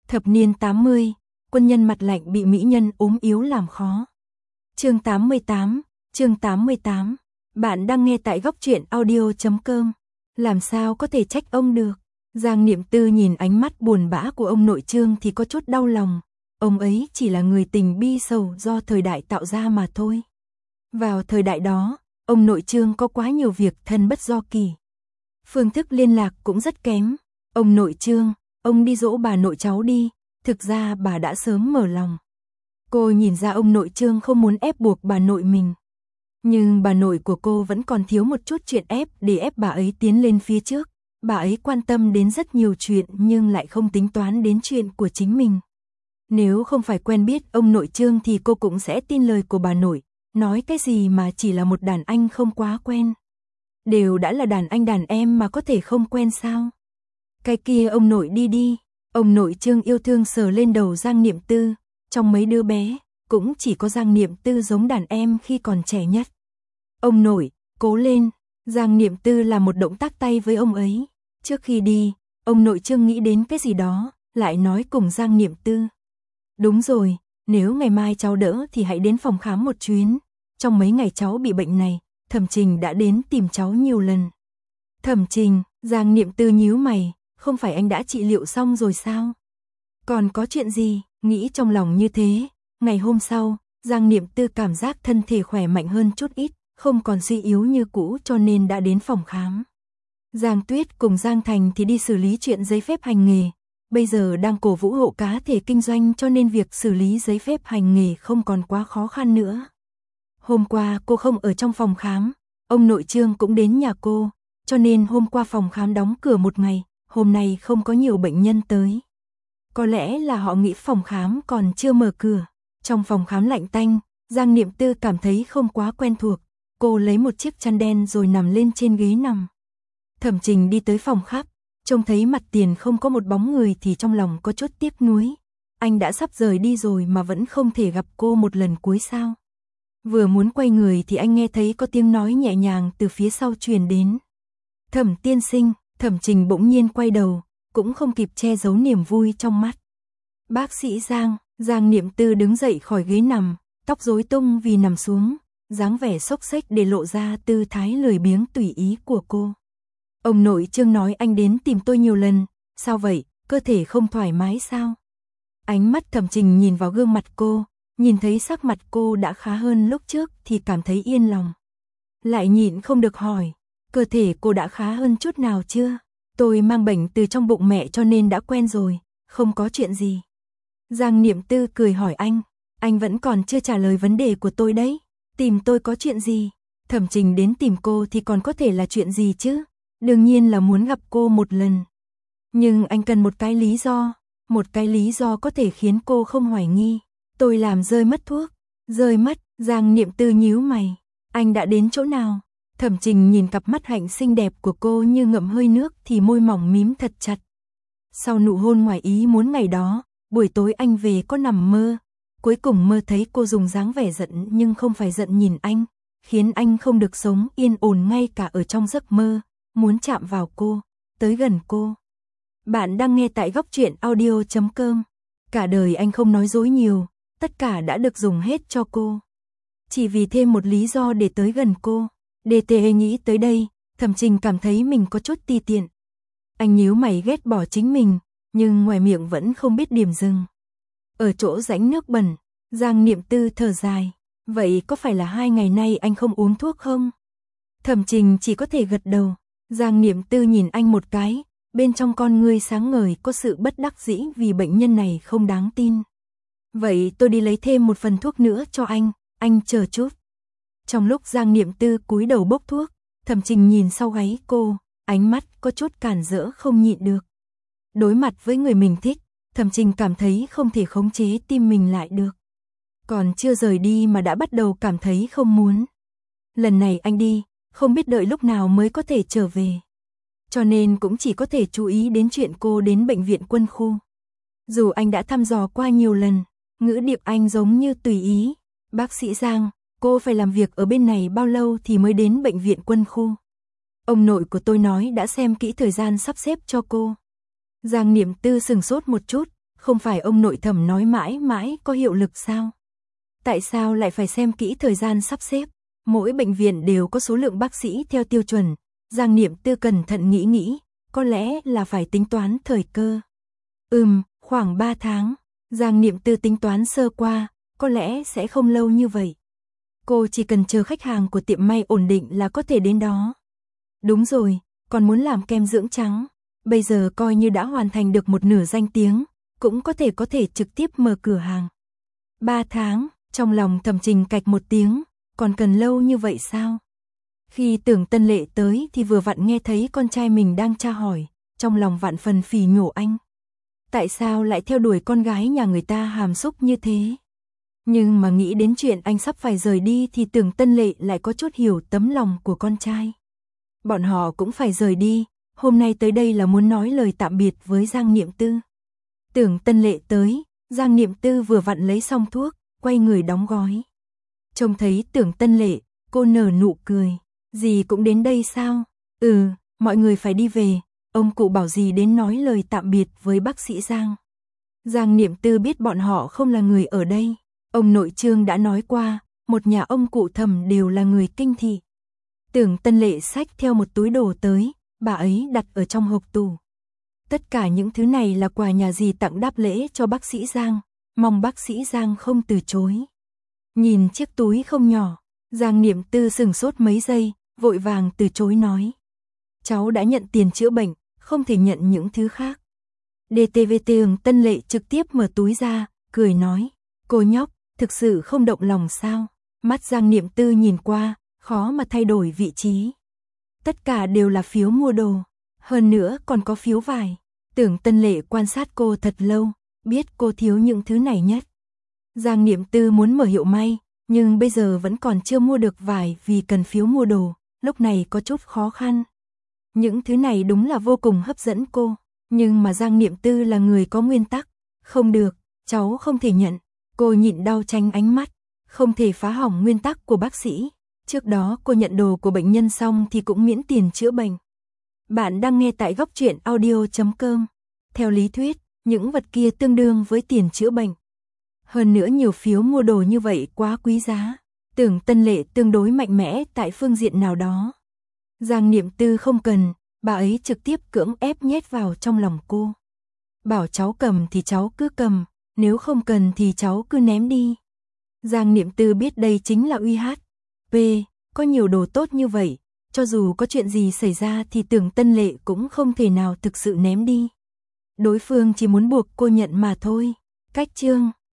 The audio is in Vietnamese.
Thập niên 80, quân nhân mặt lạnh bị mỹ nhân ốm yếu làm khó. Chương 88. Bạn đang nghe tại góc truyện audio.com. Làm sao có thể trách ông được? Giang Niệm Tư nhìn ánh mắt buồn bã của ông nội Trương thì có chút đau lòng. Ông ấy chỉ là người tình bi sầu do thời đại tạo ra mà thôi. Vào thời đại đó, ông nội Trương có quá nhiều việc thân bất do kỳ. Phương thức liên lạc cũng rất kém. Ông nội Trương, ông đi dỗ bà nội cháu đi, thực ra bà đã sớm mở lòng. Cô nhìn ra ông nội Trương không muốn ép buộc bà nội mình. Nhưng bà nội của cô vẫn còn thiếu một chút chuyện ép để ép bà ấy tiến lên phía trước. Bà ấy quan tâm đến rất nhiều chuyện nhưng lại không tính toán đến chuyện của chính mình. Nếu không phải quen biết ông nội Trương thì cô cũng sẽ tin lời của bà nội. Nói cái gì mà chỉ là một đàn anh không quá quen. Đều đã là đàn anh đàn em mà có thể không quen sao? Cái kia ông nội đi đi. Ông nội Trương yêu thương sờ lên đầu Giang Niệm Tư. Trong mấy đứa bé, cũng chỉ có Giang Niệm Tư giống đàn em khi còn trẻ nhất. Ông nội, cố lên. Giang Niệm Tư làm một động tác tay với ông ấy. Trước khi đi, ông nội Trương nghĩ đến cái gì đó, lại nói cùng Giang Niệm Tư. Đúng rồi, nếu ngày mai cháu đỡ thì hãy đến phòng khám một chuyến. Trong mấy ngày cháu bị bệnh này, Thẩm Trình đã đến tìm cháu nhiều lần. Thẩm Trình, Giang Niệm Tư nhíu mày, không phải anh đã trị liệu xong rồi sao? Còn có chuyện gì? Nghĩ trong lòng như thế, ngày hôm sau, Giang Niệm Tư cảm giác thân thể khỏe mạnh hơn chút ít, không còn suy yếu như cũ cho nên đã đến phòng khám. Giang Tuyết cùng Giang Thành thì đi xử lý chuyện giấy phép hành nghề, bây giờ đang cổ vũ hộ cá thể kinh doanh cho nên việc xử lý giấy phép hành nghề không còn quá khó khăn nữa. Hôm qua cô không ở trong phòng khám, ông nội Trương cũng đến nhà cô, cho nên hôm qua phòng khám đóng cửa một ngày, hôm nay không có nhiều bệnh nhân tới. Có lẽ là họ nghĩ phòng khám còn chưa mở cửa. Trong phòng khám lạnh tanh, Giang Niệm Tư cảm thấy không quá quen thuộc. Cô lấy một chiếc chăn đen rồi nằm lên trên ghế nằm. Thẩm Trình đi tới phòng khách, trông thấy mặt tiền không có một bóng người thì trong lòng có chút tiếc nuối. Anh đã sắp rời đi rồi mà vẫn không thể gặp cô một lần cuối sao? Vừa muốn quay người thì anh nghe thấy có tiếng nói nhẹ nhàng từ phía sau truyền đến. Thẩm tiên sinh. Thẩm Trình bỗng nhiên quay đầu, cũng không kịp che giấu niềm vui trong mắt. Bác sĩ Giang. Giang Niệm Tư đứng dậy khỏi ghế nằm, tóc rối tung vì nằm xuống, dáng vẻ xốc xếch để lộ ra tư thái lười biếng tùy ý của cô. Ông nội Trương nói anh đến tìm tôi nhiều lần, sao vậy, cơ thể không thoải mái sao? Ánh mắt Thẩm Trình nhìn vào gương mặt cô, nhìn thấy sắc mặt cô đã khá hơn lúc trước thì cảm thấy yên lòng. Lại nhịn không được hỏi, cơ thể cô đã khá hơn chút nào chưa? Tôi mang bệnh từ trong bụng mẹ cho nên đã quen rồi, không có chuyện gì. Giang Niệm Tư cười hỏi anh vẫn còn chưa trả lời vấn đề của tôi đấy. Tìm tôi có chuyện gì? Thẩm Trình đến tìm cô thì còn có thể là chuyện gì chứ? Đương nhiên là muốn gặp cô một lần. Nhưng anh cần một cái lý do có thể khiến cô không hoài nghi. Tôi làm rơi mất thuốc. Rơi mất, Giang Niệm Tư nhíu mày. Anh đã đến chỗ nào? Thẩm Trình nhìn cặp mắt hạnh xinh đẹp của cô như ngậm hơi nước thì môi mỏng mím thật chặt. Sau nụ hôn ngoài ý muốn ngày đó, buổi tối anh về có nằm mơ. Cuối cùng mơ thấy cô dùng dáng vẻ giận nhưng không phải giận nhìn anh, khiến anh không được sống yên ổn ngay cả ở trong giấc mơ, muốn chạm vào cô, tới gần cô. Bạn đang nghe tại góc truyện audio.com. Cả đời anh không nói dối nhiều, tất cả đã được dùng hết cho cô. Chỉ vì thêm một lý do để tới gần cô. DTE nghĩ tới đây, Thẩm Trình cảm thấy mình có chút ti tiện. Anh nhíu mày ghét bỏ chính mình, nhưng ngoài miệng vẫn không biết điểm dừng. Ở chỗ rãnh nước bẩn, Giang Niệm Tư thở dài. Vậy có phải là 2 ngày nay anh không uống thuốc không? Thẩm Trình chỉ có thể gật đầu. Giang Niệm Tư nhìn anh một cái, bên trong con ngươi sáng ngời có sự bất đắc dĩ vì bệnh nhân này không đáng tin. Vậy tôi đi lấy thêm một phần thuốc nữa cho anh chờ chút. Trong lúc Giang Niệm Tư cúi đầu bốc thuốc, Thẩm Trình nhìn sau gáy cô, ánh mắt có chút cản rỡ không nhịn được. Đối mặt với người mình thích, Thẩm Trình cảm thấy không thể khống chế tim mình lại được. Còn chưa rời đi mà đã bắt đầu cảm thấy không muốn. Lần này anh đi, không biết đợi lúc nào mới có thể trở về. Cho nên cũng chỉ có thể chú ý đến chuyện cô đến bệnh viện quân khu. Dù anh đã thăm dò qua nhiều lần, ngữ điệu anh giống như tùy ý. Bác sĩ Giang, cô phải làm việc ở bên này bao lâu thì mới đến bệnh viện quân khu? Ông nội của tôi nói đã xem kỹ thời gian sắp xếp cho cô. Giang Niệm Tư sừng sốt một chút, không phải ông nội thẩm nói mãi mãi có hiệu lực sao? Tại sao lại phải xem kỹ thời gian sắp xếp? Mỗi bệnh viện đều có số lượng bác sĩ theo tiêu chuẩn. Giang Niệm Tư cẩn thận nghĩ, có lẽ là phải tính toán thời cơ. Khoảng 3 tháng. Giang Niệm Tư tính toán sơ qua, có lẽ sẽ không lâu như vậy. Cô chỉ cần chờ khách hàng của tiệm may ổn định là có thể đến đó. Đúng rồi, còn muốn làm kem dưỡng trắng. Bây giờ coi như đã hoàn thành được một nửa danh tiếng, cũng có thể trực tiếp mở cửa hàng. 3 tháng, trong lòng Thẩm Trình cạch một tiếng, còn cần lâu như vậy sao? Khi Tưởng Tân Lệ tới thì vừa vặn nghe thấy con trai mình đang tra hỏi, trong lòng vạn phần phỉ nhổ anh. Tại sao lại theo đuổi con gái nhà người ta hàm xúc như thế? Nhưng mà nghĩ đến chuyện anh sắp phải rời đi thì Tưởng Tân Lệ lại có chút hiểu tấm lòng của con trai. Bọn họ cũng phải rời đi, hôm nay tới đây là muốn nói lời tạm biệt với Giang Niệm Tư. Tưởng Tân Lệ tới, Giang Niệm Tư vừa vặn lấy xong thuốc, quay người đóng gói. Trông thấy Tưởng Tân Lệ, cô nở nụ cười. Dì cũng đến đây sao? Mọi người phải đi về, ông cụ bảo dì đến nói lời tạm biệt với bác sĩ Giang. Giang Niệm Tư biết bọn họ không là người ở đây. Ông nội Trương đã nói qua, một nhà ông cụ Thẩm đều là người kinh thị. Tưởng Tân Lệ xách theo một túi đồ tới, bà ấy đặt ở trong hộp tủ. Tất cả những thứ này là quà nhà dì tặng đáp lễ cho bác sĩ Giang, mong bác sĩ Giang không từ chối. Nhìn chiếc túi không nhỏ, Giang Niệm Tư sửng sốt mấy giây, vội vàng từ chối nói. Cháu đã nhận tiền chữa bệnh, không thể nhận những thứ khác. Tưởng Tân Lệ trực tiếp mở túi ra, cười nói. Cô nhóc, thực sự không động lòng sao? Mắt Giang Niệm Tư nhìn qua, khó mà thay đổi vị trí. Tất cả đều là phiếu mua đồ, hơn nữa còn có phiếu vải. Tưởng Tân Lệ quan sát cô thật lâu, biết cô thiếu những thứ này nhất. Giang Niệm Tư muốn mở hiệu may, nhưng bây giờ vẫn còn chưa mua được vải vì cần phiếu mua đồ, lúc này có chút khó khăn. Những thứ này đúng là vô cùng hấp dẫn cô, nhưng mà Giang Niệm Tư là người có nguyên tắc. Không được, cháu không thể nhận. Cô nhịn đau tránh ánh mắt, không thể phá hỏng nguyên tắc của bác sĩ. Trước đó cô nhận đồ của bệnh nhân xong thì cũng miễn tiền chữa bệnh. Bạn đang nghe tại Góc Truyện Audio.com. Theo lý thuyết, những vật kia tương đương với tiền chữa bệnh. Hơn nữa nhiều phiếu mua đồ như vậy quá quý giá. Tưởng Tân Lệ tương đối mạnh mẽ tại phương diện nào đó. Giang Niệm Tư không cần, bà ấy trực tiếp cưỡng ép nhét vào trong lòng cô. Bảo cháu cầm thì cháu cứ cầm, nếu không cần thì cháu cứ ném đi. Giang Niệm Tư biết đây chính là UHP, có nhiều đồ tốt như vậy, cho dù có chuyện gì xảy ra thì Tưởng Tân Lệ cũng không thể nào thực sự ném đi. Đối phương chỉ muốn buộc cô nhận mà thôi. Cách chương